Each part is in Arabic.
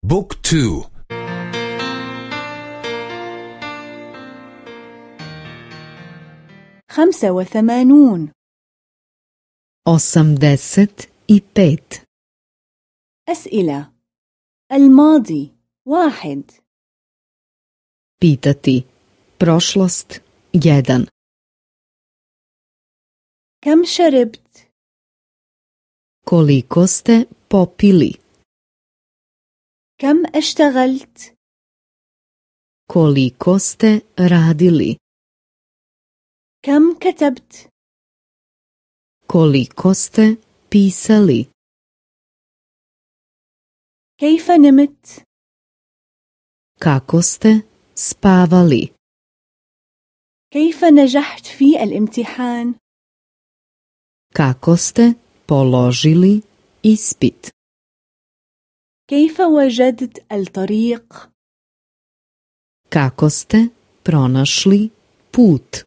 بوك 2. 85. 85. أسئلة. الماضي 1. Pitati. Prošlost 1. كم شربت؟ Koliko ste popili? كم اشتغلت؟ Koliko ste radili? كم كتبت؟ Koliko ste pisali? كيف نمت؟ Kako ste spavali? كيف نجحت في الامتحان؟ Kako ste položili ispit? كيف وجدت الطريق؟ Kako ste pronašli put?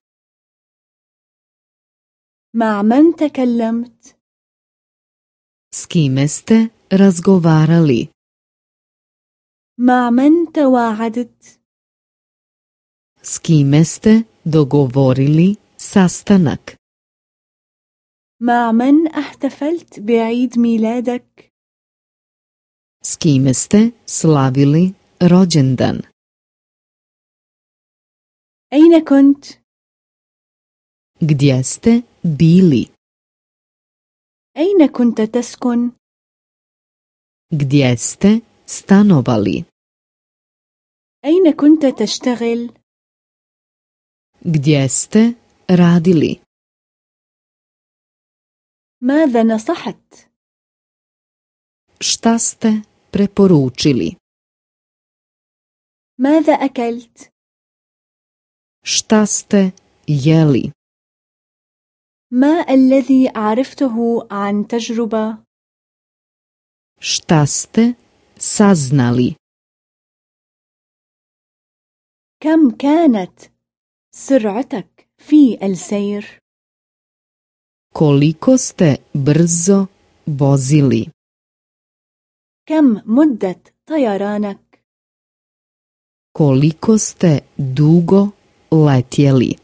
مع من تكلمت؟ S kime ste razgovarali? مع من تواعدت؟ S kime ste dogovorili sastanak? مع من احتفلت بعيد ميلادك؟ S kime ste slavili rođendan? أين كنت؟ Gdje ste bili? أين كنت تسكن؟ Gdje ste stanovali? أين كنت تشتغل؟ Gdje ste radili? ماذا نصحت؟ Šta ste preporučili? ماذا أكلت؟ Šta ste jeli? ما الذي عرفته عن تجربة؟ Šta ste saznali? كم كانت سرعتك في السير؟ Koliko ste brzo vozili? كم مدة طيرانك؟ Koliko ste dugo letjeli?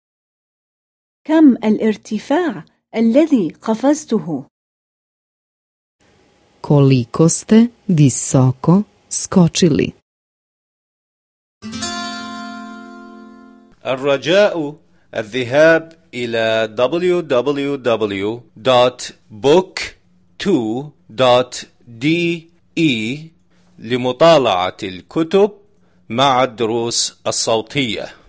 كم الارتفاع الذي قفزته؟ Koliko ste visoko skočili? الرجاء الذهاب إلى www.book2.de لمطالعة الكتب مع الدروس الصوتية.